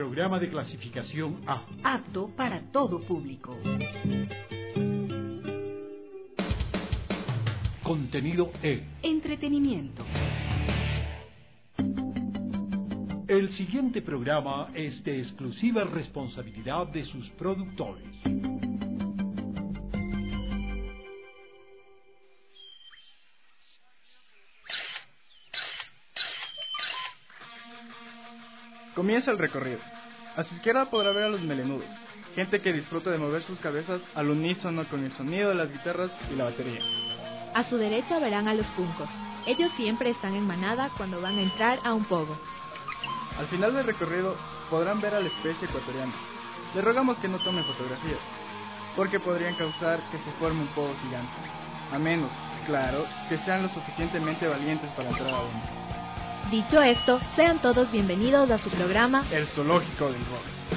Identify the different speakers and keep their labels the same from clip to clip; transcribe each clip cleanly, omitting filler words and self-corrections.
Speaker 1: programa de clasificación A.
Speaker 2: Apto para todo público.
Speaker 1: Contenido E.
Speaker 2: Entretenimiento.
Speaker 1: El siguiente programa es de exclusiva responsabilidad de sus productores.
Speaker 3: Comienza el recorrido. A su izquierda podrá ver a los melenudos, gente que disfruta de mover sus cabezas al unísono con el sonido de las guitarras y la batería.
Speaker 4: A su derecha verán a los cuncos. Ellos siempre están en manada cuando van a entrar a un pogo.
Speaker 3: Al final del recorrido podrán ver a la especie ecuatoriana. Les rogamos que no tomen fotografías, porque podrían causar que se forme un pogo gigante. A menos, claro, que sean lo suficientemente valientes para entrar a uno.
Speaker 4: Dicho esto, sean todos bienvenidos a su programa
Speaker 3: El Zoológico del Rock.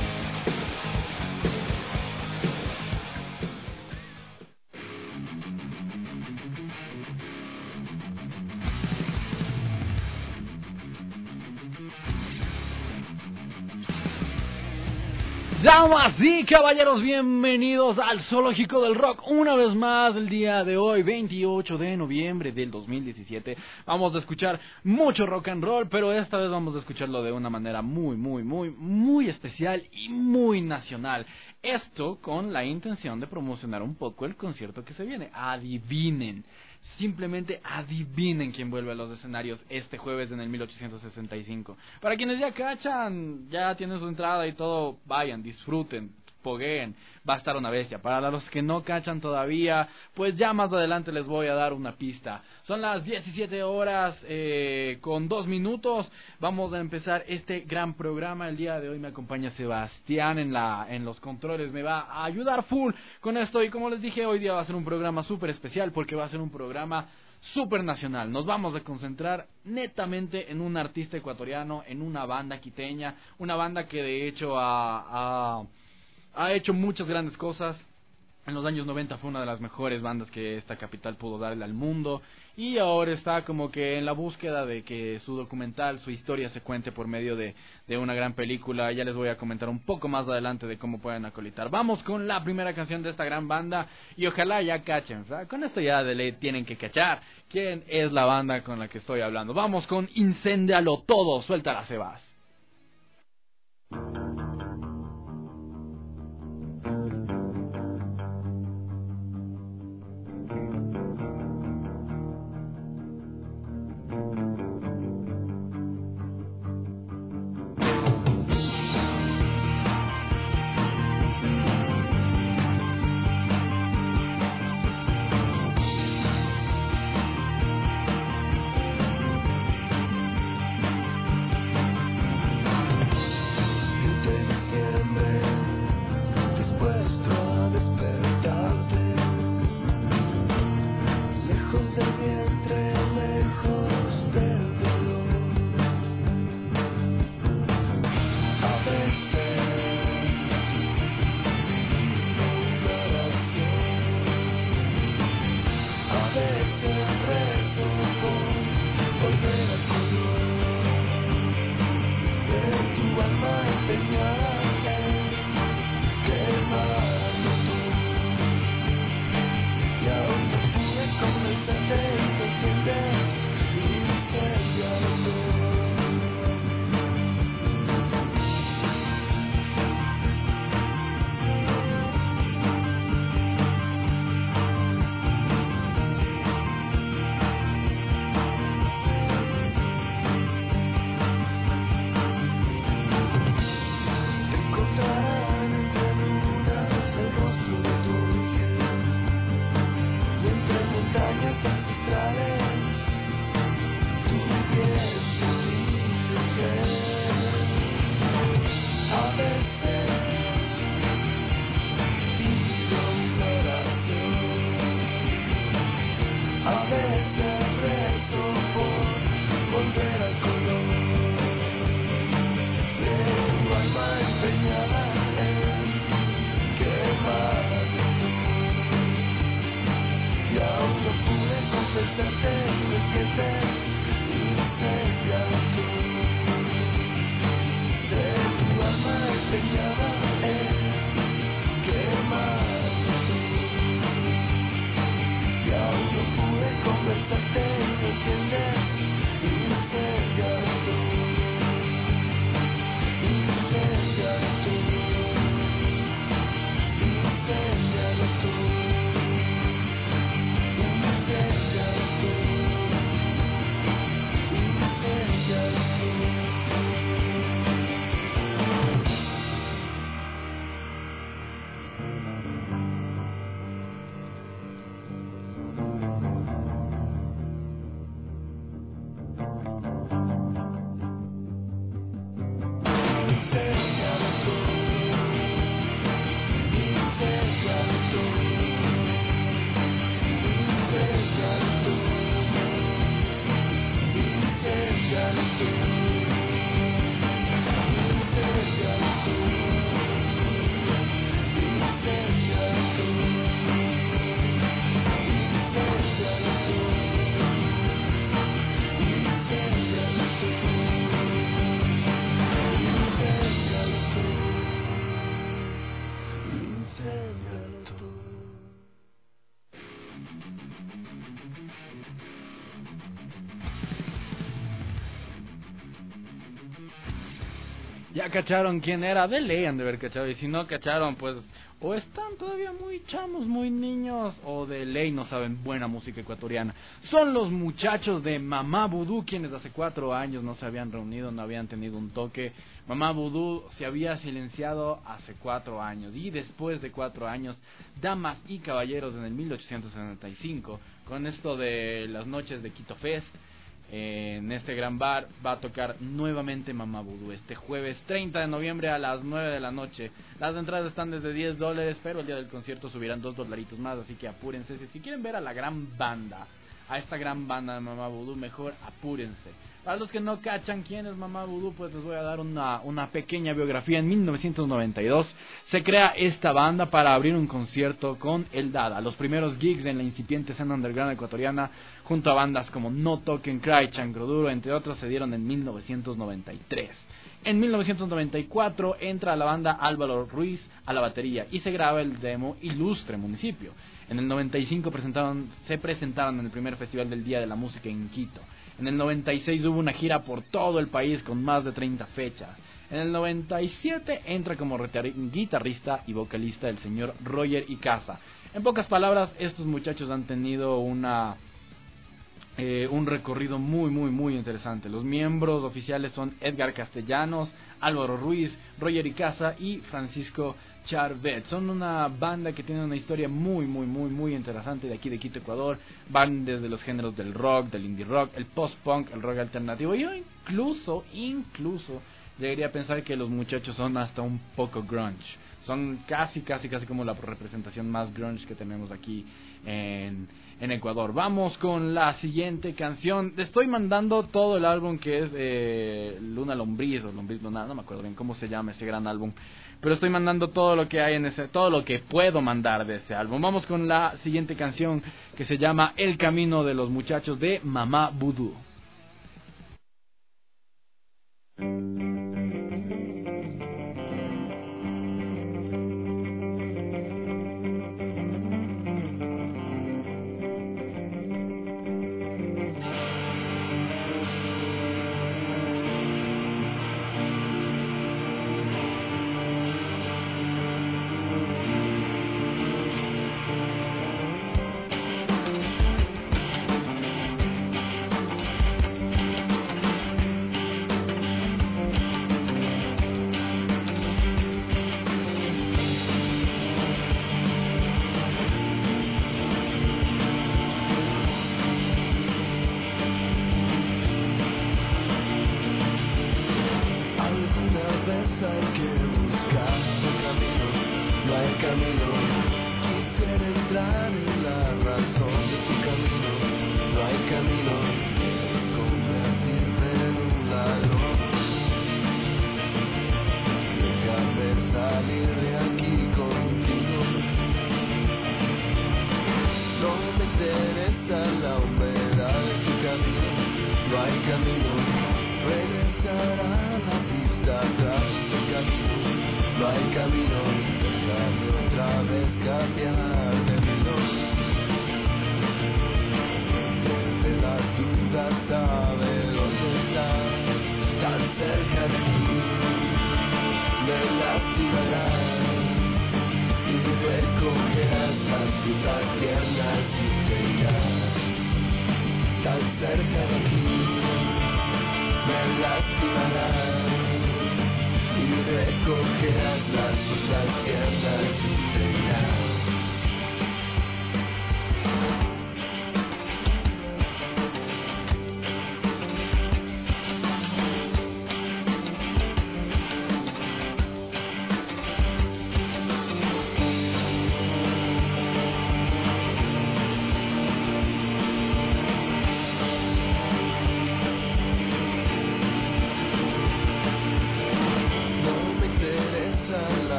Speaker 5: Damas y caballeros, bienvenidos al Zoológico del Rock. Una vez más, el día de hoy, 28 de noviembre del 2017, vamos a escuchar mucho rock and roll, pero esta vez vamos a escucharlo de una manera muy especial y muy nacional. Esto con la intención de promocionar un poco el concierto que se viene. Adivinen. Simplemente adivinen quién vuelve a los escenarios este jueves en el 1865. Para quienes ya cachan, ya tienen su entrada y todo, vayan, disfruten, pogueen, va a estar una bestia. Para los que no cachan todavía, pues ya más adelante les voy a dar una pista. Son las 17 horas con 2 minutos. Vamos a empezar este gran programa. El día de hoy me acompaña Sebastián en los controles. Me va a ayudar full con esto. Y como les dije, hoy día va a ser un programa súper especial porque va a ser un programa súper nacional. Nos vamos a concentrar netamente en un artista ecuatoriano, en una banda quiteña, una banda que de hecho ha hecho muchas grandes cosas. En los años 90 fue una de las mejores bandas que esta capital pudo darle al mundo. Y ahora está como que en la búsqueda de que su documental, su historia se cuente por medio de una gran película. Ya les voy a comentar un poco más adelante de cómo pueden acolitar. Vamos con la primera canción de esta gran banda. Y ojalá ya cachen, ¿verdad? Con esto ya de ley tienen que cachar quién es la banda con la que estoy hablando. Vamos con Incéndialo Todo. Suéltala, Sebas. Ya cacharon quién era, de ley han de haber cachado, y si no cacharon, pues o están todavía muy chamos, muy niños, o de ley no saben buena música ecuatoriana. Son los muchachos de Mamá Vudú, quienes hace 4 años no se habían reunido, no habían tenido un toque. Mamá Vudú se había silenciado hace 4 años, y después de 4 años, damas y caballeros, en el 1875, con esto de las noches de Quito Fest, en este gran bar va a tocar nuevamente Mamá Vudú este jueves 30 de noviembre a las 9 de la noche. Las entradas están desde $10, pero el día del concierto subirán $2 más, así que apúrense. Si quieren ver a la gran banda, a esta gran banda de Mamá Vudú, mejor apúrense. Para los que no cachan quién es Mamá Vudú, pues les voy a dar una pequeña biografía. En 1992 se crea esta banda para abrir un concierto con El Dada. Los primeros gigs en la incipiente escena underground ecuatoriana, junto a bandas como No Token Cry, Chancroduro, entre otros, se dieron en 1993. En 1994 entra a la banda Álvaro Ruiz a la batería y se graba el demo Ilustre Municipio. En el 95 se presentaron en el primer Festival del Día de la Música en Quito. En el 96 hubo una gira por todo el país con más de 30 fechas. En el 97 entra como guitarrista y vocalista el señor Roger Icaza. En pocas palabras, estos muchachos han tenido un recorrido muy interesante. Los miembros oficiales son Edgar Castellanos, Álvaro Ruiz, Roger Icaza y Francisco Charvet. Son una banda que tiene una historia muy interesante de aquí de Quito, Ecuador. Van desde los géneros del rock, del indie rock, el post-punk, el rock alternativo. Yo incluso llegaría a pensar que los muchachos son hasta un poco grunge. Son casi como la representación más grunge que tenemos aquí en Ecuador. Vamos con la siguiente canción. Te estoy mandando todo el álbum que es Luna Lombriz o Lombriz Lunar, no me acuerdo bien cómo se llama ese gran álbum, pero estoy mandando todo lo que hay en ese, todo lo que puedo mandar de ese álbum. Vamos con la siguiente canción, que se llama El Camino de los Muchachos, de Mamá Vudú.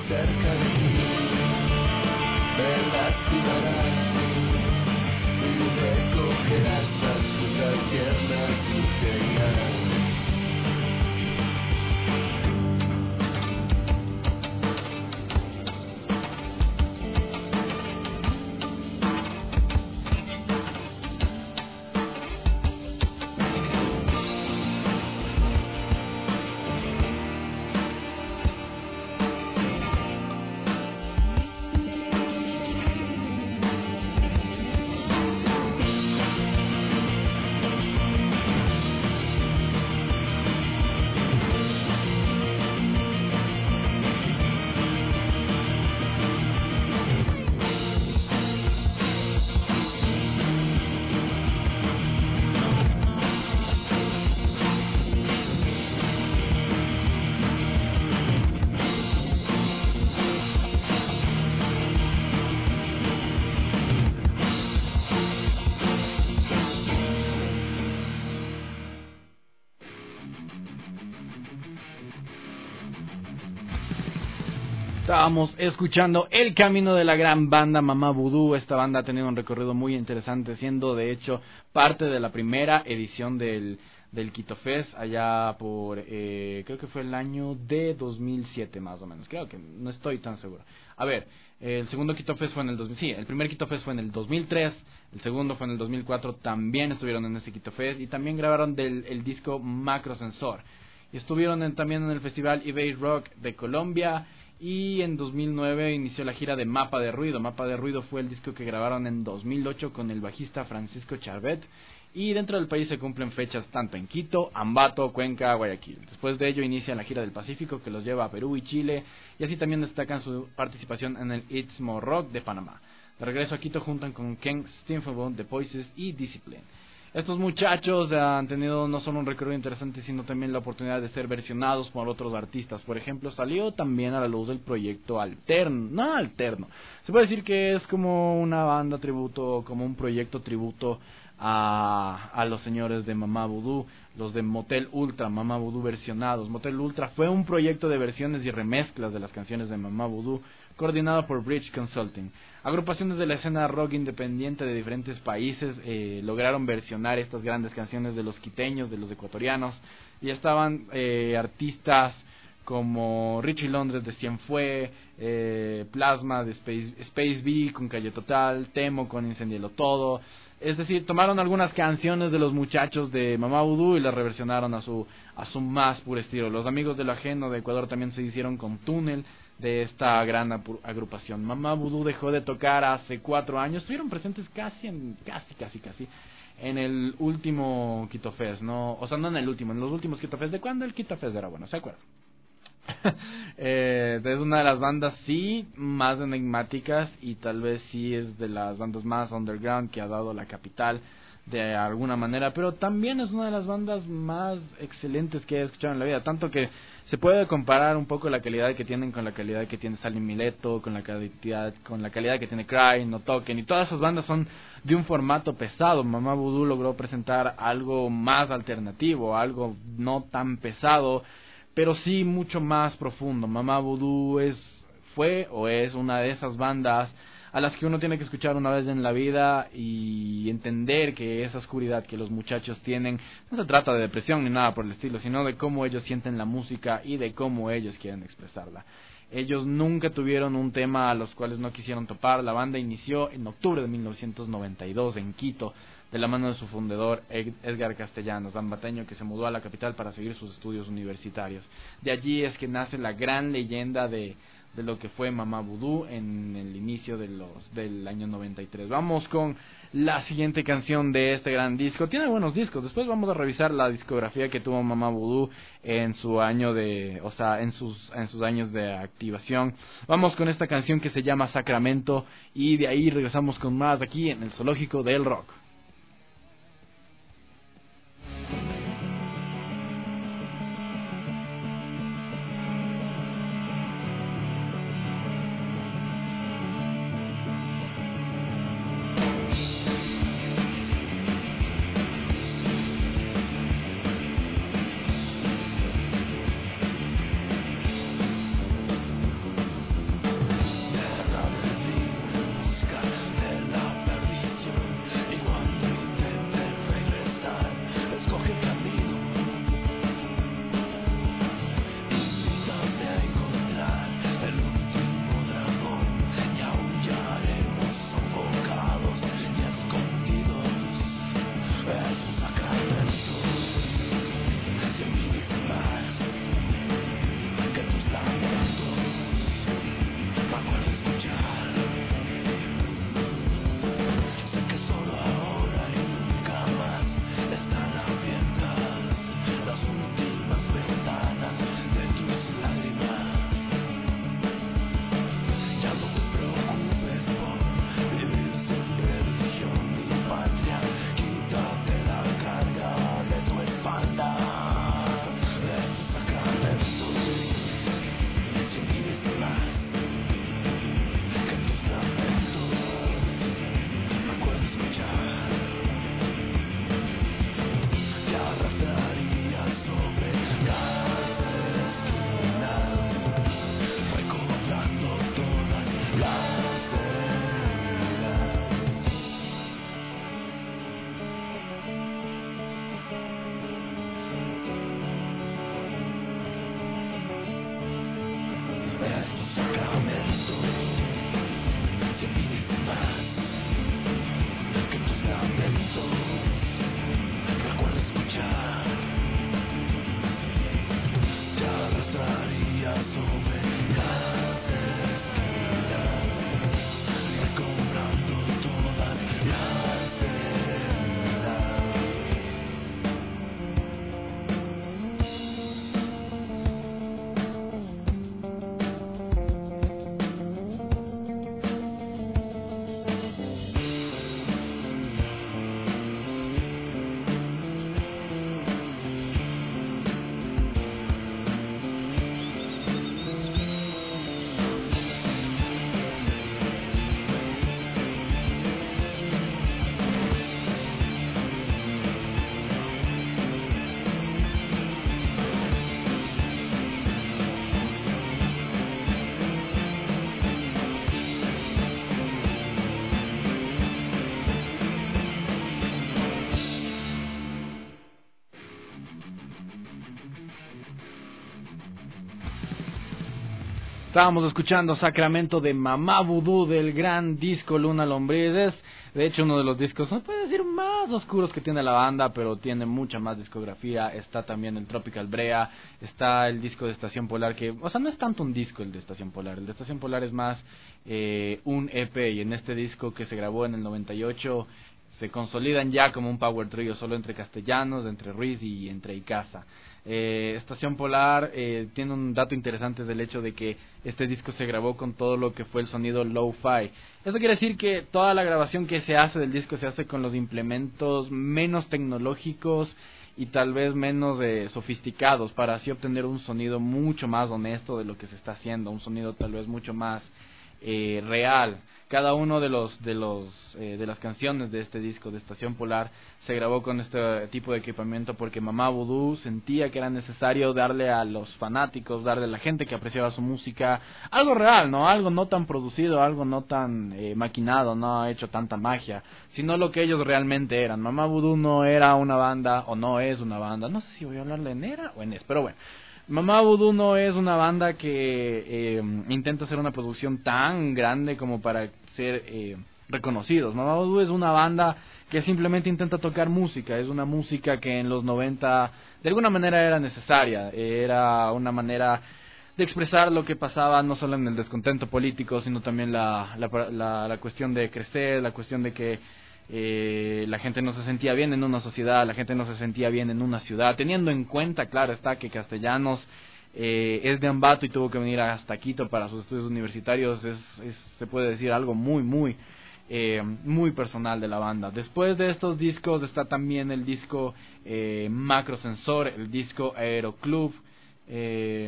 Speaker 6: cerca de ti, me lastimarás y recogerás las frutas tiernas y tiernas.
Speaker 5: Estábamos escuchando El Camino de la gran banda Mamá Vudú. Esta banda ha tenido un recorrido muy interesante, siendo de hecho parte de la primera edición del Quito Fest, allá por, creo que fue el año de 2007 más o menos, creo que, no estoy tan seguro. A ver, el segundo Quito Fest fue en el 2000, sí, el primer Quito Fest fue en el 2003, el segundo fue en el 2004, también estuvieron en ese Quito Fest y también grabaron el disco Macrosensor. Y estuvieron también en el festival eBay Rock de Colombia. Y en 2009 inició la gira de Mapa de Ruido. Mapa de Ruido fue el disco que grabaron en 2008 con el bajista Francisco Charbet. Y dentro del país se cumplen fechas tanto en Quito, Ambato, Cuenca, Guayaquil. Después de ello inicia la gira del Pacífico que los lleva a Perú y Chile. Y así también destacan su participación en el Istmo Rock de Panamá. De regreso a Quito juntan con Ken Stinfelbone, The Voices y Discipline. Estos muchachos han tenido no solo un recorrido interesante, sino también la oportunidad de ser versionados por otros artistas. Por ejemplo, salió también a la luz del proyecto Alterno. Se puede decir que es como una banda tributo, como un proyecto tributo a los señores de Mamá Vudú, los de Motel Ultra, Mamá Vudú versionados. Motel Ultra fue un proyecto de versiones y remezclas de las canciones de Mamá Vudú, coordinado por Bridge Consulting. Agrupaciones de la escena rock independiente de diferentes países lograron versionar estas grandes canciones de los quiteños, de los ecuatorianos, y estaban artistas como Richie Londres de Cienfue, Plasma de Space B con Calle Total, Temo con Incendielo Todo. Es decir, tomaron algunas canciones de los muchachos de Mamá Vudú y las reversionaron a su más puro estilo. Los Amigos de lo Ajeno de Ecuador también se hicieron con Túnel de esta gran agrupación. Mamá Vudú dejó de tocar hace 4 años. Estuvieron presentes casi en el último Quito Fest, ¿no? O sea, no en el último, en los últimos Quito Fest. ¿De cuándo el Quito Fest era bueno? ¿Se acuerdan? Es una de las bandas sí más enigmáticas y tal vez sí es de las bandas más underground que ha dado la capital de alguna manera, pero también es una de las bandas más excelentes que he escuchado en la vida, tanto que se puede comparar un poco la calidad que tienen con la calidad que tiene Salim Mileto, con la calidad que tiene Cry, No Token, y todas esas bandas son de un formato pesado. Mamá Vudú logró presentar algo más alternativo, algo no tan pesado, pero sí mucho más profundo. Mamá Vudú fue o es una de esas bandas a las que uno tiene que escuchar una vez en la vida y entender que esa oscuridad que los muchachos tienen no se trata de depresión ni nada por el estilo, sino de cómo ellos sienten la música y de cómo ellos quieren expresarla. Ellos nunca tuvieron un tema a los cuales no quisieron topar. La banda inició en octubre de 1992 en Quito, de la mano de su fundador Edgar Castellanos, zambateño que se mudó a la capital para seguir sus estudios universitarios. De allí es que nace la gran leyenda de lo que fue Mamá Vudú en el inicio del año 93. Vamos con la siguiente canción de este gran disco. Tiene buenos discos. Después vamos a revisar la discografía que tuvo Mamá Vudú en su año en sus años de activación. Vamos con esta canción que se llama Sacramento y de ahí regresamos con más aquí en el Zoológico del Rock. Estábamos escuchando Sacramento de Mamá Vudú del gran disco Luna Lombriz. De hecho, uno de los discos, no puede decir más oscuros que tiene la banda, pero tiene mucha más discografía. Está también el Tropical Brea, está el disco de Estación Polar, que, o sea, no es tanto un disco el de Estación Polar. El de Estación Polar es más un EP, y en este disco que se grabó en el 98 se consolidan ya como un power trio solo entre Castellanos, entre Ruiz y entre Icaza. Estación Polar tiene un dato interesante del hecho de que este disco se grabó con todo lo que fue el sonido lo-fi. Eso quiere decir que toda la grabación que se hace del disco se hace con los implementos menos tecnológicos y tal vez menos sofisticados, para así obtener un sonido mucho más honesto de lo que se está haciendo, un sonido tal vez mucho más real. Cada uno de las canciones de este disco de Estación Polar se grabó con este tipo de equipamiento porque Mamá Vudú sentía que era necesario darle a los fanáticos, darle a la gente que apreciaba su música algo real, no algo no tan producido, algo no tan maquinado, no ha hecho tanta magia, sino lo que ellos realmente eran. Mamá Vudú no era una banda, o no es una banda, no sé si voy a hablarle en era o en es, pero bueno. Mamá Vudú no es una banda que intenta hacer una producción tan grande como para ser reconocidos. Mamá Vudú es una banda que simplemente intenta tocar música. Es una música que en los 90 de alguna manera era necesaria. Era una manera de expresar lo que pasaba no solo en el descontento político, sino también la cuestión de crecer, la cuestión de que la gente no se sentía bien en una sociedad, la gente no se sentía bien en una ciudad, teniendo en cuenta, claro está, que Castellanos es de Ambato y tuvo que venir hasta Quito para sus estudios universitarios. Se puede decir algo muy personal de la banda. Después de estos discos está también el disco Macrosensor, el disco Aeroclub, que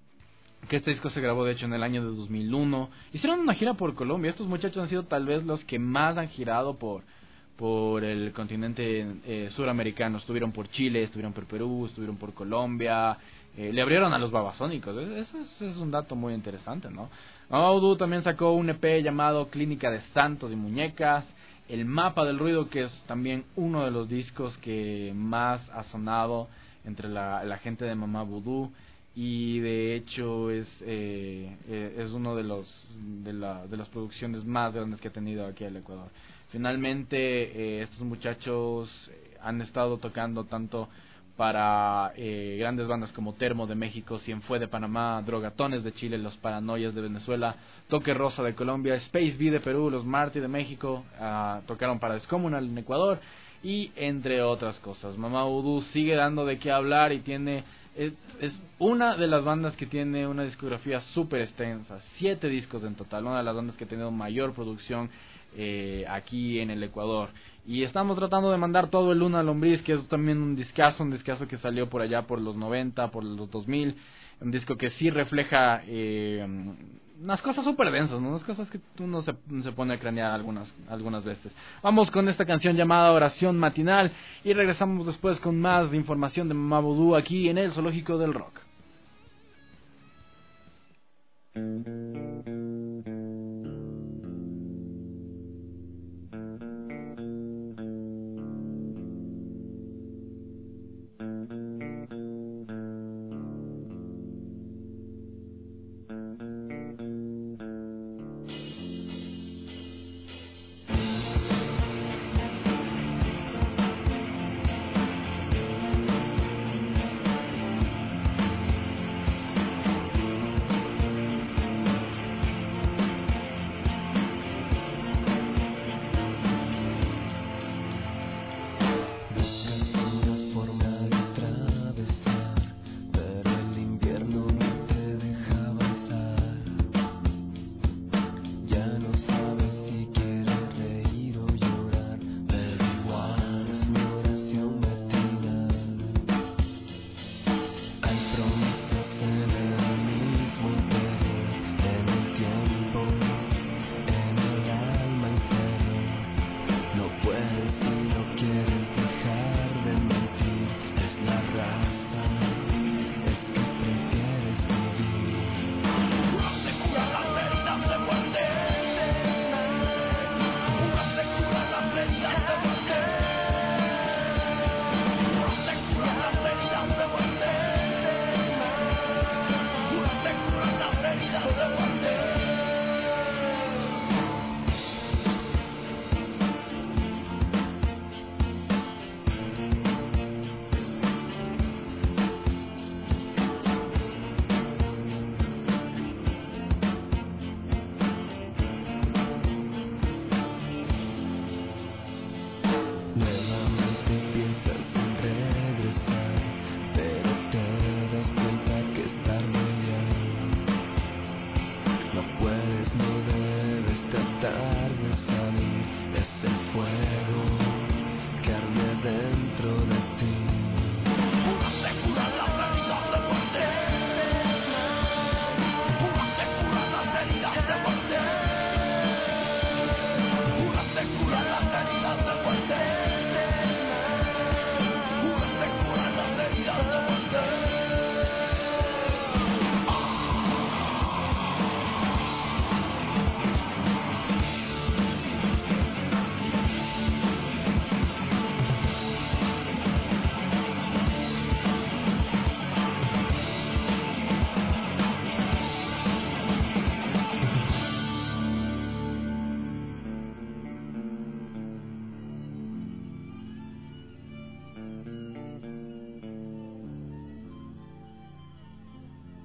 Speaker 5: este disco se grabó de hecho en el año de 2001. Hicieron una gira por Colombia. Estos muchachos han sido tal vez los que más han girado por el continente suramericano. Estuvieron por Chile, estuvieron por Perú, estuvieron por Colombia, le abrieron a los Babasónicos. Eso es un dato muy interesante, ¿no? Mamá Vudú también sacó un EP llamado Clínica de Santos y Muñecas, El Mapa del Ruido, que es también uno de los discos que más ha sonado entre la gente de Mamá Vudú. Y de hecho es uno de las producciones más grandes que ha tenido aquí el Ecuador. Finalmente estos muchachos han estado tocando tanto para grandes bandas como Termo de México, Cienfue de Panamá, Drogatones de Chile, Los Paranoias de Venezuela, Toque Rosa de Colombia, Space B de Perú, Los Marty de México, tocaron para Descomunal en Ecuador y entre otras cosas. Mamá Vudú sigue dando de qué hablar y es una de las bandas que tiene una discografía súper extensa, 7 discos en total, una de las bandas que ha tenido mayor producción aquí en el Ecuador. Y estamos tratando de mandar todo el Luna Lombriz, que es también un discazo que salió por allá por los 90, por los 2000, un disco que sí refleja unas cosas súper densas, ¿no? Unas cosas que uno se pone a cranear algunas veces. Vamos con esta canción llamada Oración Matinal y regresamos después con más de información de Mamá Vudú aquí en el Zoológico del Rock.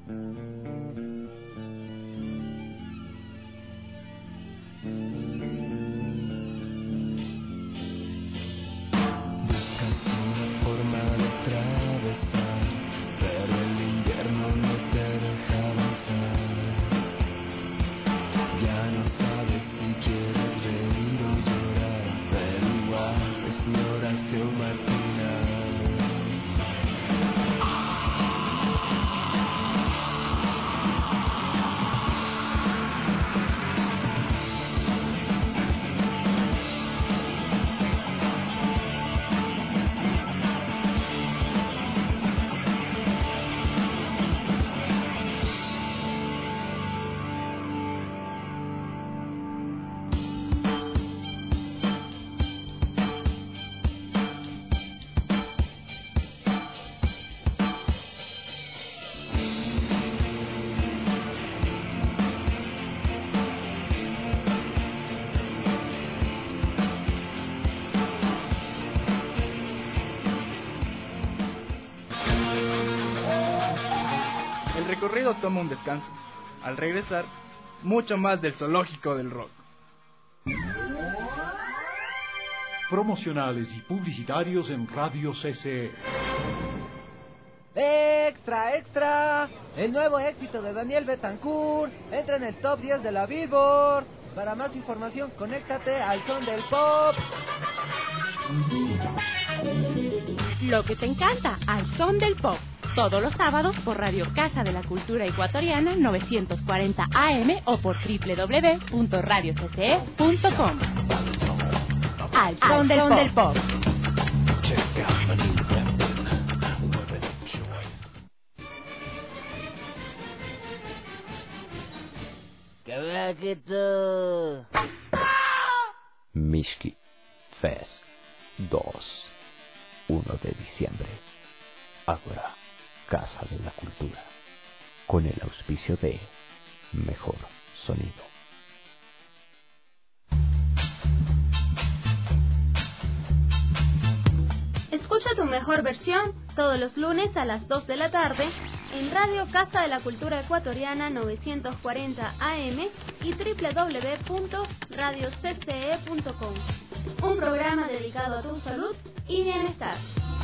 Speaker 6: Buscas una forma de atravesar, pero el invierno no te deja avanzar. Ya no sabes si quieres reír o llorar, pero igual es mi oración matinal.
Speaker 3: El recorrido toma un descanso. Al regresar, mucho más del zoológico del rock.
Speaker 1: Promocionales y publicitarios en Radio CCE.
Speaker 7: ¡Extra, extra! El nuevo éxito de Daniel Betancourt entra en el top 10 de la Billboard. Para más información, conéctate al Son del Pop.
Speaker 4: Lo que te encanta, al Son del Pop. Todos los sábados por Radio Casa de la Cultura Ecuatoriana 940 AM o por www.radiocce.com. Al Son del Pop.
Speaker 7: ¡Qué bajito!
Speaker 8: Mishki Fest 2, 1 de diciembre. Ahora, Casa de la Cultura, con el auspicio de Mejor Sonido.
Speaker 9: Escucha tu mejor versión todos los lunes a las 2 de la tarde en Radio Casa de la Cultura Ecuatoriana 940 AM y www.radiocce.com. Un programa dedicado a tu salud y bienestar.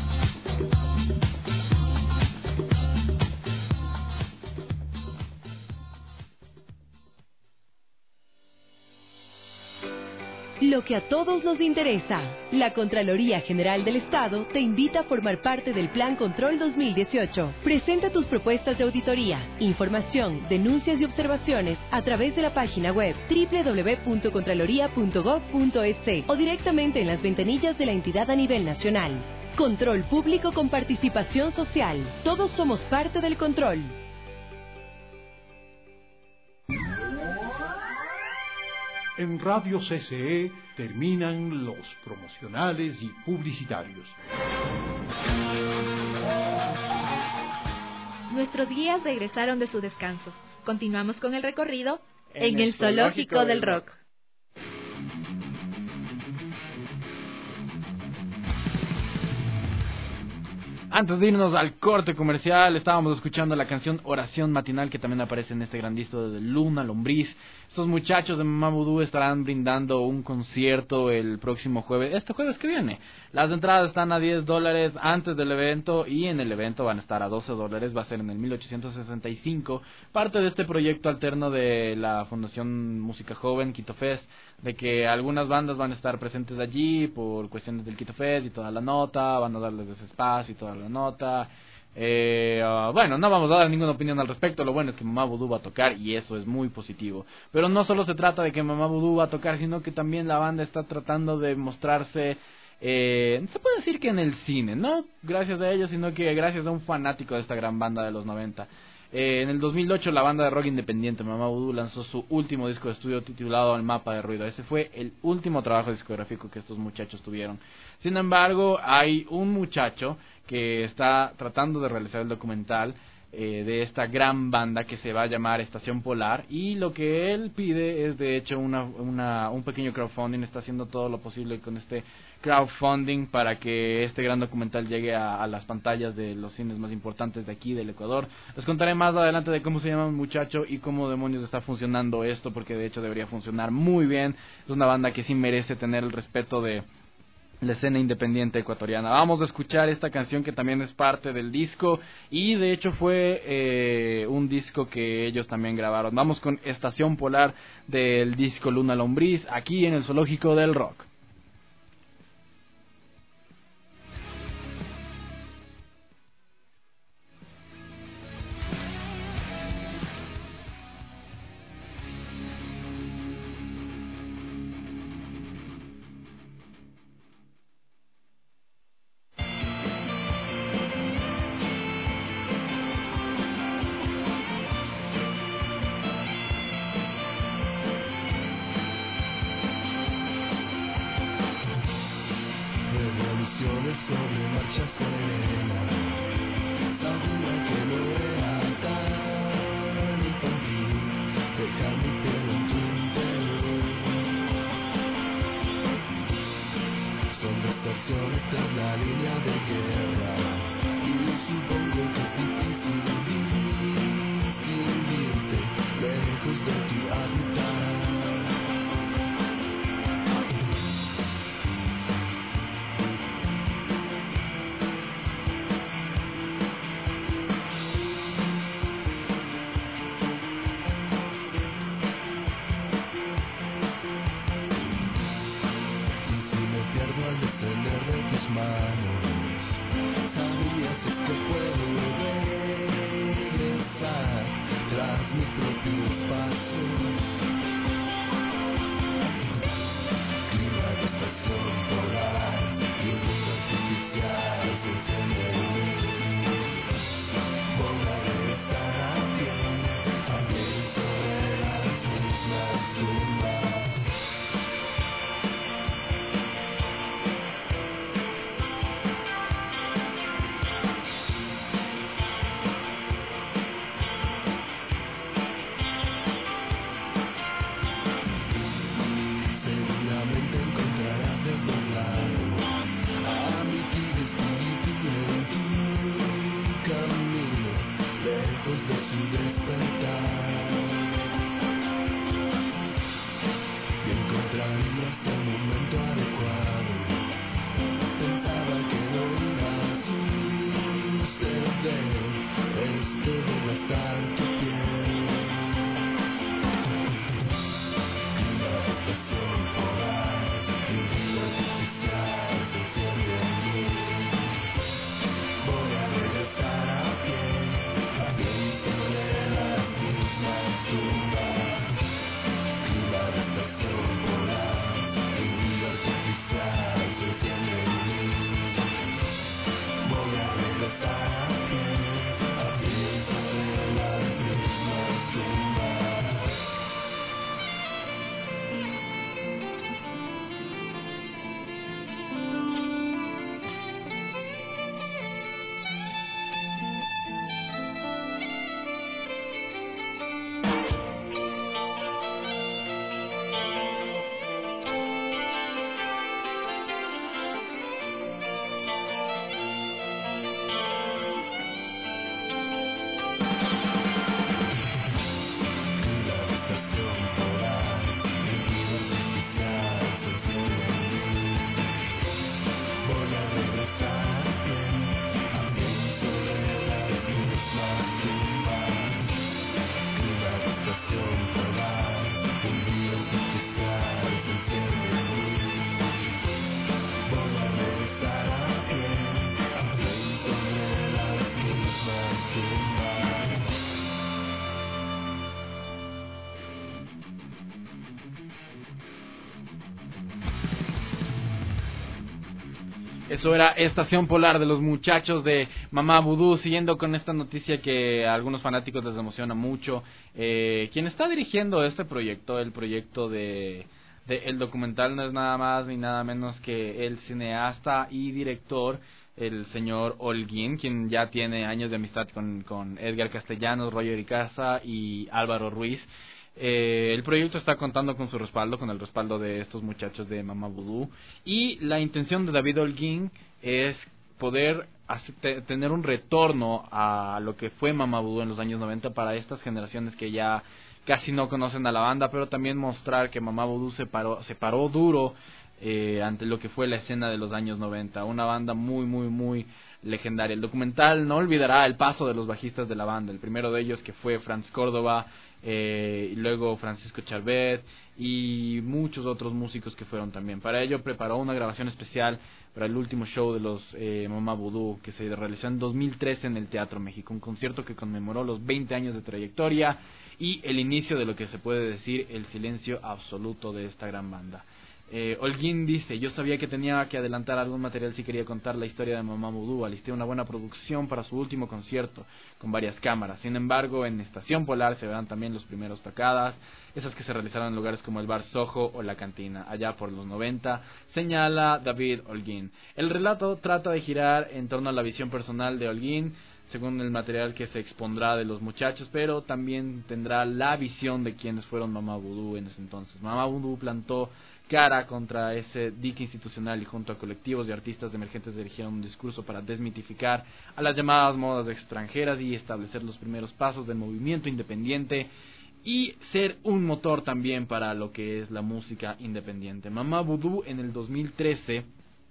Speaker 2: Lo que a todos nos interesa. La Contraloría General del Estado te invita a formar parte del Plan Control 2018. Presenta tus propuestas de auditoría, información, denuncias y observaciones a través de la página web www.contraloría.gov.es o directamente en las ventanillas de la entidad a nivel nacional. Control público con participación social. Todos somos parte del control.
Speaker 1: En Radio CCE terminan los promocionales y publicitarios.
Speaker 4: Nuestros guías regresaron de su descanso. Continuamos con el recorrido en el zoológico del rock.
Speaker 5: Antes de irnos al corte comercial, estábamos escuchando la canción Oración Matinal, que también aparece en este gran disco de Luna Lombriz. Estos muchachos de Mamá Vudú estarán brindando un concierto el próximo jueves, este jueves que viene. Las entradas están a $10 antes del evento y en el evento van a estar a $12. Va a ser en el 1865, parte de este proyecto alterno de la Fundación Música Joven, Quito Fest, de que algunas bandas van a estar presentes allí por cuestiones del Quito Fest y toda la nota, van a darles ese espacio y toda la nota. Bueno, no vamos a dar ninguna opinión al respecto. Lo bueno es que Mamá Vudú va a tocar y eso es muy positivo. Pero no solo se trata de que Mamá Vudú va a tocar, sino que también la banda está tratando de mostrarse, se puede decir que en el cine, no gracias a ellos, sino que gracias a un fanático de esta gran banda de los 90. En el 2008 la banda de rock independiente Mamá Vudú lanzó su último disco de estudio titulado El Mapa de Ruido. Ese fue el último trabajo discográfico que estos muchachos tuvieron. Sin embargo, hay un muchacho que está tratando de realizar el documental de esta gran banda que se va a llamar Estación Polar, y lo que él pide es de hecho un pequeño crowdfunding. Está haciendo todo lo posible con este crowdfunding para que este gran documental llegue a las pantallas de los cines más importantes de aquí del Ecuador. Les contaré más adelante de cómo se llama el muchacho y cómo demonios está funcionando esto, porque de hecho debería funcionar muy bien. Es una banda que sí merece tener el respeto de la escena independiente ecuatoriana. Vamos a escuchar esta canción que también es parte del disco, y de hecho fue un disco que ellos también grabaron. Vamos con Estación Polar del disco Luna Lombriz, aquí en el Zoológico del Rock.
Speaker 6: Sobre marcha serena, sabía que no era tan infantil dejar mi piel en tu interior. Son estaciones tras la línea de guerra, y supongo que es difícil distinguirte lejos de tu hábitat. Descender de tus manos, sabías es que puedo regresar tras mis propios pasos. Clima de estación polar y un mundo artificial se enciende en mí. Voy a regresar a pie sobre las mismas tumbas.
Speaker 5: Eso era Estación Polar de los muchachos de Mamá Vudú. Siguiendo con esta noticia que a algunos fanáticos les emociona mucho, quien está dirigiendo este proyecto, el proyecto de el documental, no es nada más ni nada menos que el cineasta y director el señor Holguín, quien ya tiene años de amistad con Edgar Castellanos, Roger Icaza y Álvaro Ruiz. El proyecto está contando con su respaldo, con el respaldo de estos muchachos de Mama Voodoo, y la intención de David Holguín es poder tener un retorno a lo que fue Mama Voodoo en los años 90 para estas generaciones que ya casi no conocen a la banda, pero también mostrar que Mama Voodoo se paró duro ante lo que fue la escena de los años 90, una banda muy legendaria. El documental no olvidará el paso de los bajistas de la banda, el primero de ellos que fue Franz Córdoba, y luego Francisco Charvet y muchos otros músicos que fueron también. Para ello preparó una grabación especial para el último show de los Mama Voodoo, que se realizó en 2013 en el Teatro México, un concierto que conmemoró los 20 años de trayectoria y el inicio de lo que se puede decir el silencio absoluto de esta gran banda. Holguín dice: yo sabía que tenía que adelantar algún material si quería contar la historia de Mama Voodoo. Alisté una buena producción para su último concierto con varias cámaras. Sin embargo, en Estación Polar se verán también los primeros tocadas, esas que se realizaron en lugares como el Bar Soho o la Cantina, allá por los 90, señala David Holguín. El relato trata de girar en torno a la visión personal de Holguín, según el material que se expondrá de los muchachos, pero también tendrá la visión de quienes fueron Mama Voodoo en ese entonces. Mama Voodoo plantó cara contra ese dique institucional y junto a colectivos y artistas emergentes dirigieron un discurso para desmitificar a las llamadas modas extranjeras y establecer los primeros pasos del movimiento independiente y ser un motor también para lo que es la música independiente. Mama Voodoo en el 2013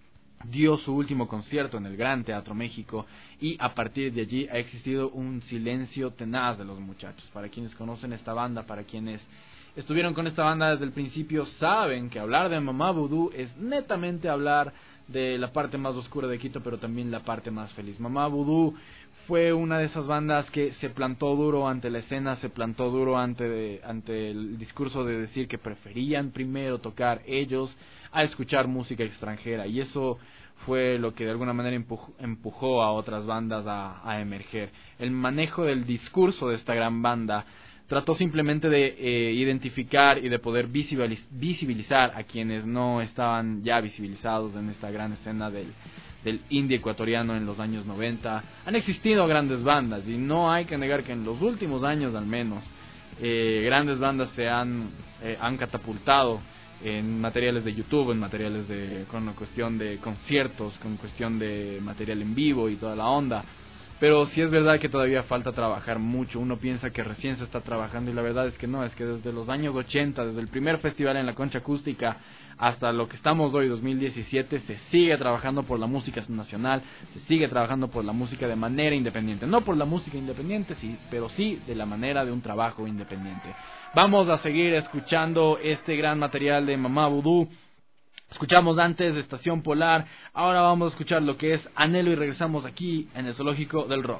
Speaker 5: dio su último concierto en el Gran Teatro México y a partir de allí ha existido un silencio tenaz de los muchachos. Para quienes conocen esta banda, para quienes estuvieron con esta banda desde el principio, saben que hablar de Mama Voodoo es netamente hablar de la parte más oscura de Quito, pero también la parte más feliz. Mama Voodoo fue una de esas bandas que se plantó duro ante la escena, se plantó duro ante el discurso de decir que preferían primero tocar ellos a escuchar música extranjera, y eso fue lo que de alguna manera empujó a otras bandas a emerger. El manejo del discurso de esta gran banda trató simplemente de identificar y de poder visibilizar a quienes no estaban ya visibilizados en esta gran escena del indie ecuatoriano en los años 90. Han existido grandes bandas y no hay que negar que en los últimos años al menos grandes bandas se han catapultado en materiales de YouTube, en materiales con cuestión de conciertos, con cuestión de material en vivo y toda la onda. Pero sí es verdad que todavía falta trabajar mucho. Uno piensa que recién se está trabajando y la verdad es que no, es que desde los años 80, desde el primer festival en la Concha Acústica hasta lo que estamos hoy, 2017, se sigue trabajando por la música nacional, se sigue trabajando por la música de manera independiente. No por la música independiente, sí, pero sí de la manera de un trabajo independiente. Vamos a seguir escuchando este gran material de Mama Voodoo. Escuchamos antes de Estación Polar, ahora vamos a escuchar lo que es Anhelo y regresamos aquí en el Zoológico del Rock.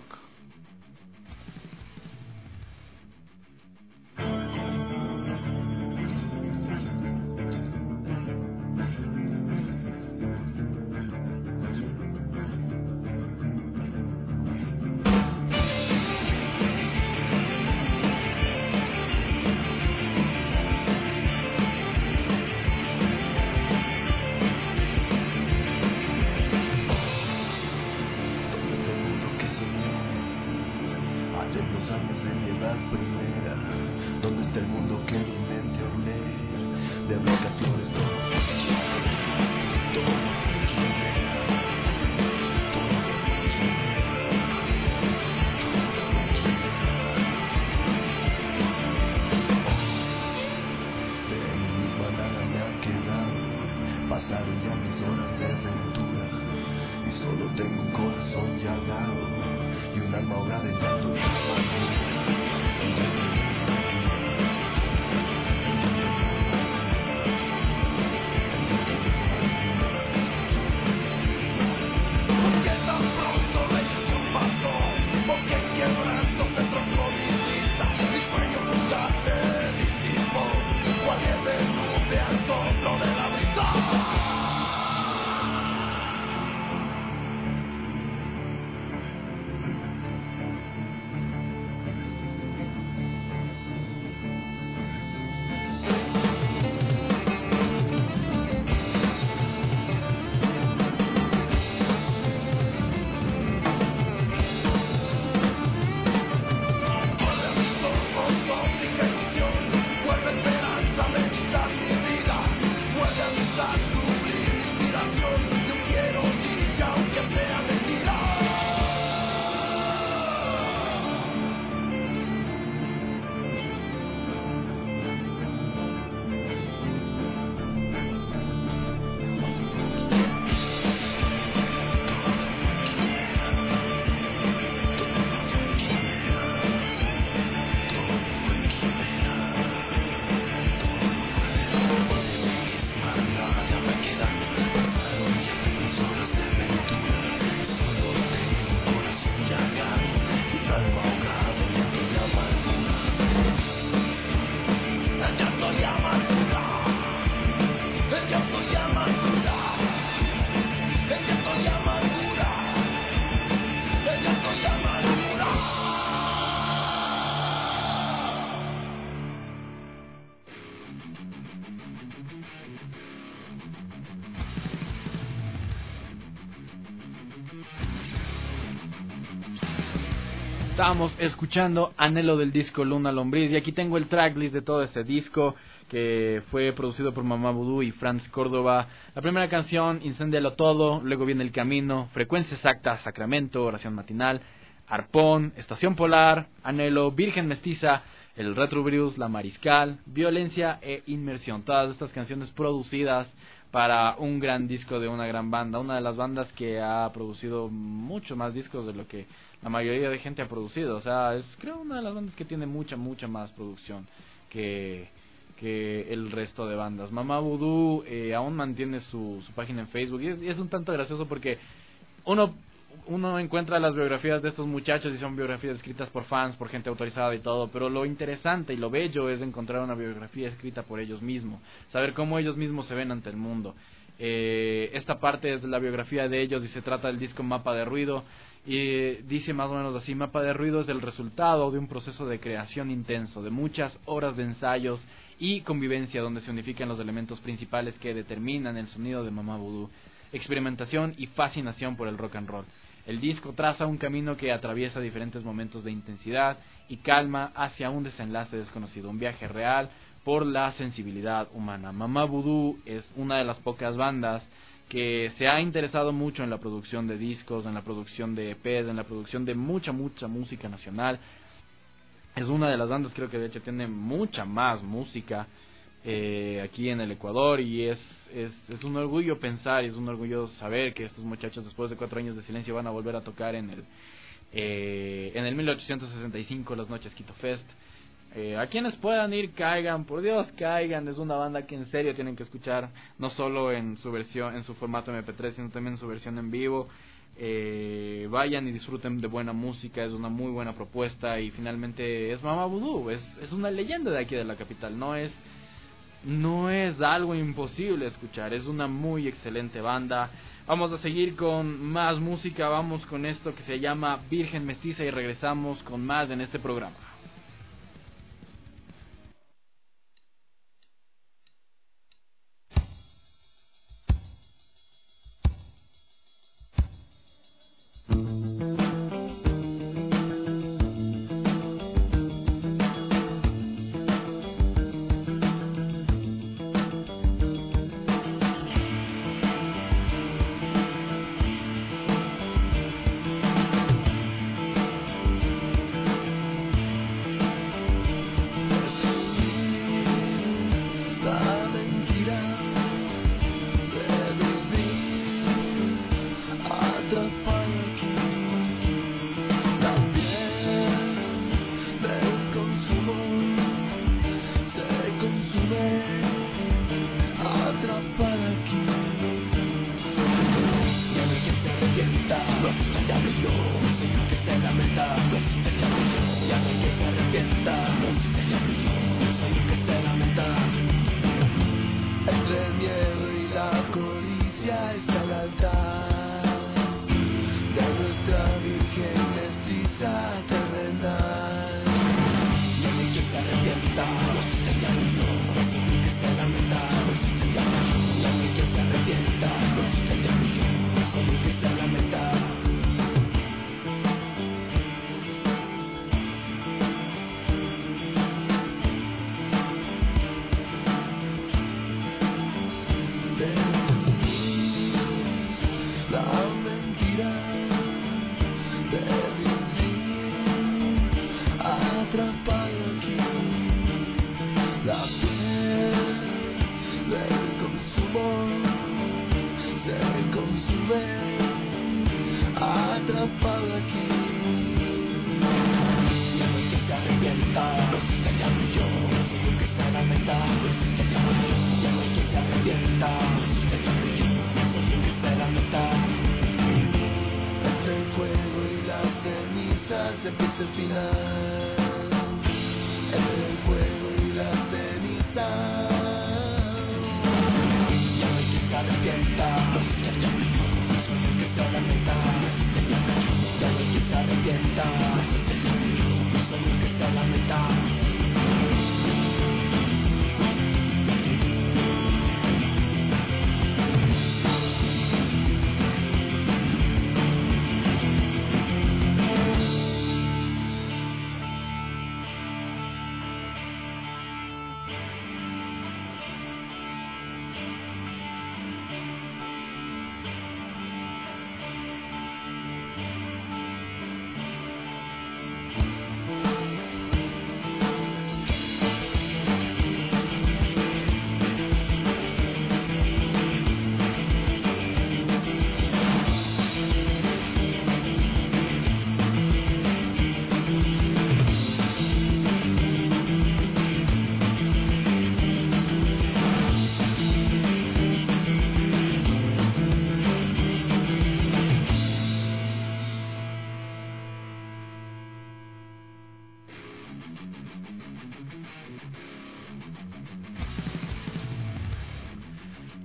Speaker 5: Estábamos escuchando Anhelo del disco Luna Lombriz, y aquí tengo el tracklist de todo ese disco que fue producido por Mamá Vudú y Franz Córdoba. La primera canción, Incéndialo Todo, luego viene El Camino, Frecuencia Exacta, Sacramento, Oración Matinal, Arpón, Estación Polar, Anhelo, Virgen Mestiza, El Retrovirus, La Mariscal, Violencia e Inmersión. Todas estas canciones producidas para un gran disco de una gran banda, una de las bandas que ha producido mucho más discos de lo que la mayoría de gente ha producido. O sea, es creo una de las bandas que tiene mucha más producción que el resto de bandas. Mamá Vudú aún mantiene su página en Facebook, y es un tanto gracioso porque uno encuentra las biografías de estos muchachos y son biografías escritas por fans, por gente autorizada y todo, pero lo interesante y lo bello es encontrar una biografía escrita por ellos mismos, saber cómo ellos mismos se ven ante el mundo. Esta parte es de la biografía de ellos y se trata del disco Mapa de Ruido, y dice más o menos así: Mapa de Ruido es el resultado de un proceso de creación intenso, de muchas horas de ensayos y convivencia donde se unifican los elementos principales que determinan el sonido de Mamá Vudú: experimentación y fascinación por el rock and roll. El disco traza un camino que atraviesa diferentes momentos de intensidad y calma hacia un desenlace desconocido, un viaje real por la sensibilidad humana. Mamá Vudú es una de las pocas bandas que se ha interesado mucho en la producción de discos, en la producción de EPs, en la producción de mucha música nacional. Es una de las bandas, creo que de hecho tiene mucha más música aquí en el Ecuador, y es un orgullo pensar, y es un orgullo saber que estos muchachos, después de 4 años de silencio, van a volver a tocar en el 1865 Las Noches Quito Fest. A quienes puedan ir, caigan, por Dios, caigan. Es una banda que en serio tienen que escuchar, no solo en su versión, en su formato MP3, sino también en su versión en vivo. Vayan y disfruten de buena música, es una muy buena propuesta, y finalmente es Mamá Vudú, es una leyenda de aquí de la capital, no es algo imposible escuchar, es una muy excelente banda. Vamos a seguir con más música, vamos con esto que se llama Virgen Mestiza y regresamos con más en este programa.
Speaker 6: Empieza el final, entre el fuego y la ceniza. Ya no hay quien se arrepienta, solo que se lamenta. Ya no hay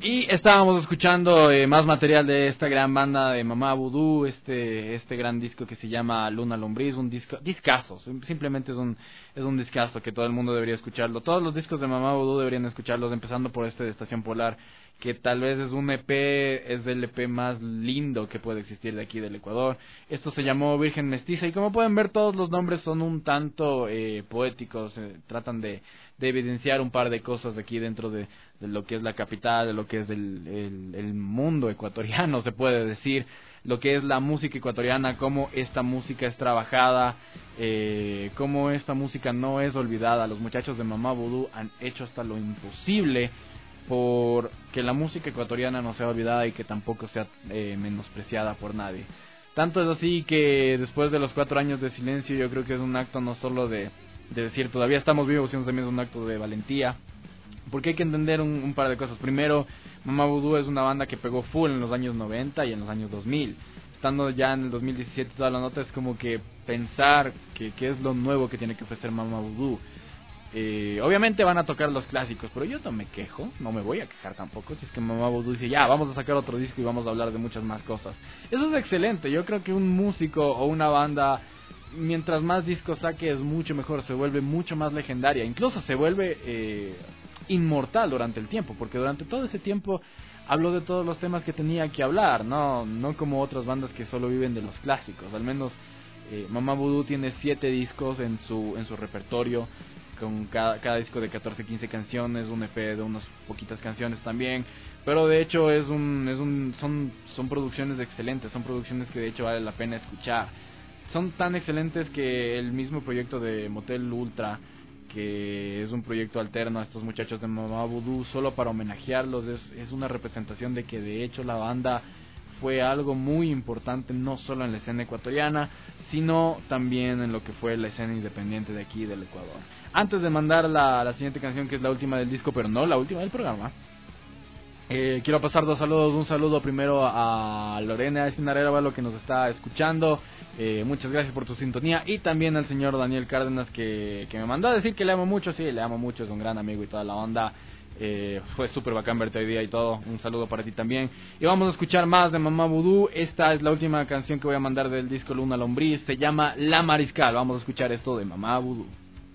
Speaker 5: Y estábamos escuchando más material de esta gran banda de Mamá Vudú, este gran disco que se llama Luna Lombriz, un discazo, simplemente es un discazo que todo el mundo debería escucharlo. Todos los discos de Mamá Vudú deberían escucharlos, empezando por este de Estación Polar, que tal vez es un EP, es el EP más lindo que puede existir de aquí del Ecuador. Esto se llamó Virgen Mestiza y como pueden ver todos los nombres son un tanto poéticos, tratan de evidenciar un par de cosas de aquí dentro de lo que es la capital, de lo que es el mundo ecuatoriano, se puede decir, lo que es la música ecuatoriana, cómo esta música es trabajada, cómo esta música no es olvidada. Los muchachos de Mamá Vudú han hecho hasta lo imposible por que la música ecuatoriana no sea olvidada y que tampoco sea menospreciada por nadie. Tanto es así que después de los 4 años de silencio, yo creo que es un acto no solo de decir todavía estamos vivos, sino también es un acto de valentía, porque hay que entender un par de cosas. Primero, Mamá Vudú es una banda que pegó full en los años 90 y en los años 2000. Estando ya en el 2017 toda la nota es como que pensar que es lo nuevo que tiene que ofrecer Mamá Vudú. Obviamente van a tocar los clásicos, pero yo no me quejo, no me voy a quejar tampoco. Si es que Mamá Vudú dice, ya, vamos a sacar otro disco y vamos a hablar de muchas más cosas. Eso es excelente. Yo creo que un músico o una banda, mientras más discos saque es mucho mejor, se vuelve mucho más legendaria, incluso se vuelve inmortal durante el tiempo, porque durante todo ese tiempo habló de todos los temas que tenía que hablar, no como otras bandas que solo viven de los clásicos. Al menos Mamá Vudú tiene 7 discos en su repertorio, con cada disco de 14, 15 canciones, un EP de unas poquitas canciones también, pero de hecho son producciones excelentes, son producciones que de hecho vale la pena escuchar. Son tan excelentes que el mismo proyecto de Motel Ultra, que es un proyecto alterno a estos muchachos de Mamá Vudú, solo para homenajearlos, es una representación de que de hecho la banda fue algo muy importante, no solo en la escena ecuatoriana, sino también en lo que fue la escena independiente de aquí del Ecuador. Antes de mandar la siguiente canción, que es la última del disco, pero no la última del programa, quiero pasar 2 saludos. Un saludo primero a Lorena Espinarera, que nos está escuchando. Muchas gracias por tu sintonía. Y también al señor Daniel Cárdenas, que me mandó a decir que le amo mucho. Sí, le amo mucho, es un gran amigo y toda la onda. Fue súper bacán verte hoy día y todo. Un saludo para ti también. Y vamos a escuchar más de Mamá Vudú. Esta es la última canción que voy a mandar del disco Luna Lombriz. Se llama La Mariscal. Vamos a escuchar esto de Mamá Vudú.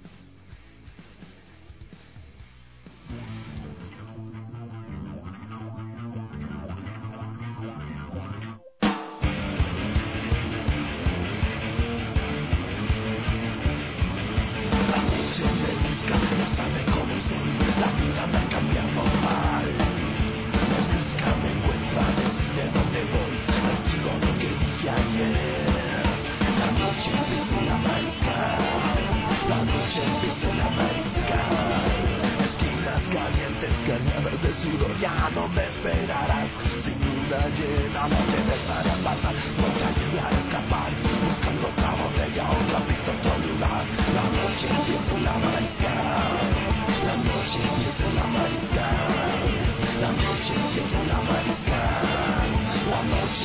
Speaker 6: La vida me ha cambiado mal. Me busca, me encuentra, decide dónde voy. Olvido lo que dije ayer. La noche empieza en la mariscal. La noche empieza en la mariscal. Esquinas calientes, cargadas de sudor. Ya no me esperarás. Sin luna llena no te dejarás pasar. No te ayudaré a escapar. Buscando otra botella, otra pista, otro lugar. La noche empieza en la mariscal. La noche empieza en la mariscal. La noche empieza en la mariscal. La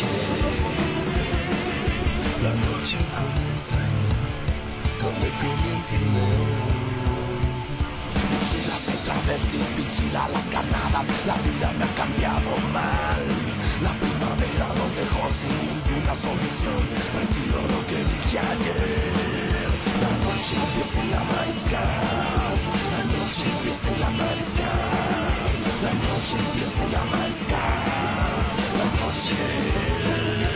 Speaker 6: noche comienza donde comienza el león. Vigila otra vez, vigila la carnada. La vida me ha cambiado mal. La primavera nos dejó sin ninguna solución. Olvido lo que dije ayer. La noche empieza en la mariscal. La noche empieza en la mariscal. La noche empieza en la mariscal. La noche.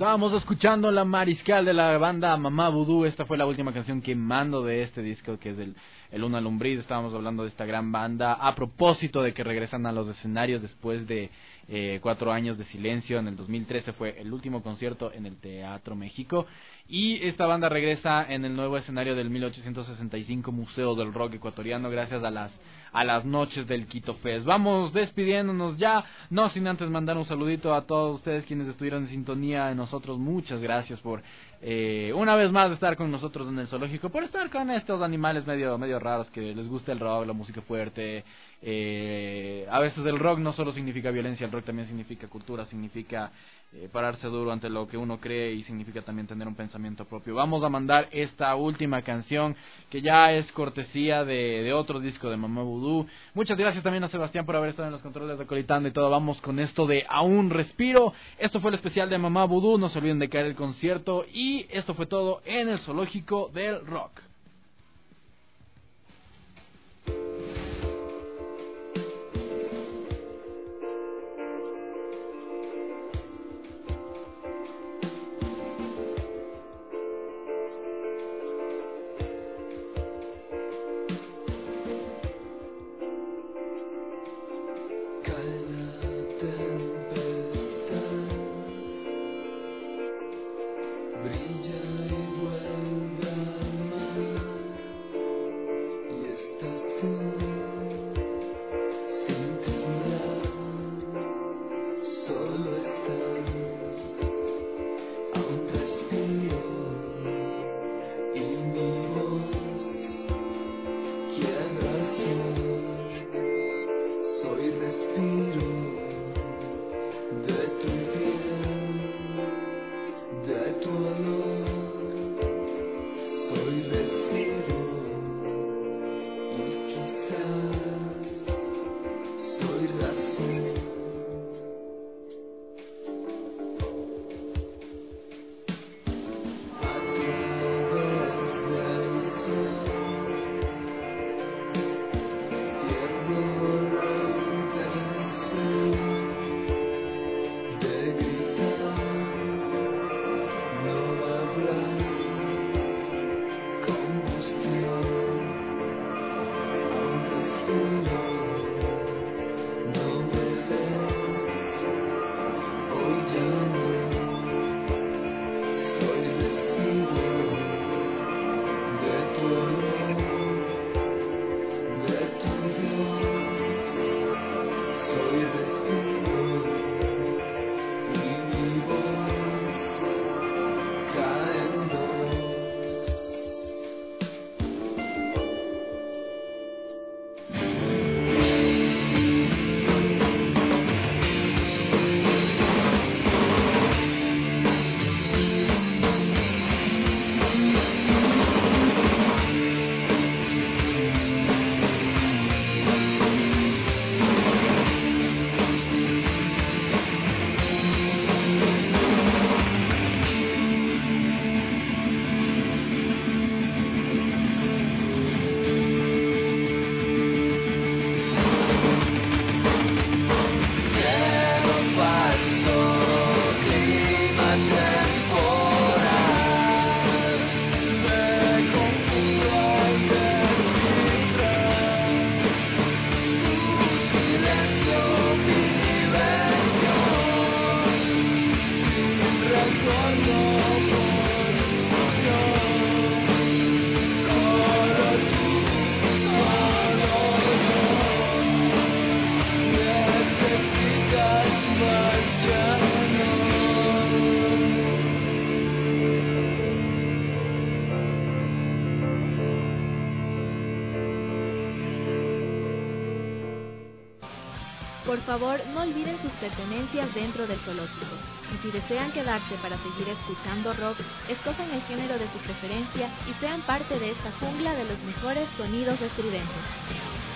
Speaker 5: Estábamos escuchando La Mariscal de la banda Mamá Vudú. Esta fue la última canción que mando de este disco, que es el Una Lombriz. Estábamos hablando de esta gran banda a propósito de que regresan a los escenarios después de 4 años de silencio. En el 2013 fue el último concierto en el Teatro México. Y esta banda regresa en el nuevo escenario del 1865 Museo del Rock Ecuatoriano, gracias a las noches del Quito Fest. Vamos despidiéndonos ya, no sin antes mandar un saludito a todos ustedes quienes estuvieron en sintonía de nosotros. Muchas gracias por una vez más estar con nosotros en el zoológico, por estar con estos animales medio raros que les gusta el rock, la música fuerte. A veces el rock no solo significa violencia, el rock también significa cultura, significa pararse duro ante lo que uno cree y significa también tener un pensamiento propio. Vamos a mandar esta última canción que ya es cortesía de otro disco de Mamá Vudú. Muchas gracias también a Sebastián por haber estado en los controles de Acolitando y todo. Vamos con esto de Aún Respiro. Esto fue el especial de Mamá Vudú, no se olviden de caer el concierto y esto fue todo en el Zoológico del Rock.
Speaker 10: Por favor, no olviden sus pertenencias dentro del zoológico. Y si desean quedarse para seguir escuchando rock, escojan el género de su preferencia y sean parte de esta jungla de los mejores sonidos estridentes.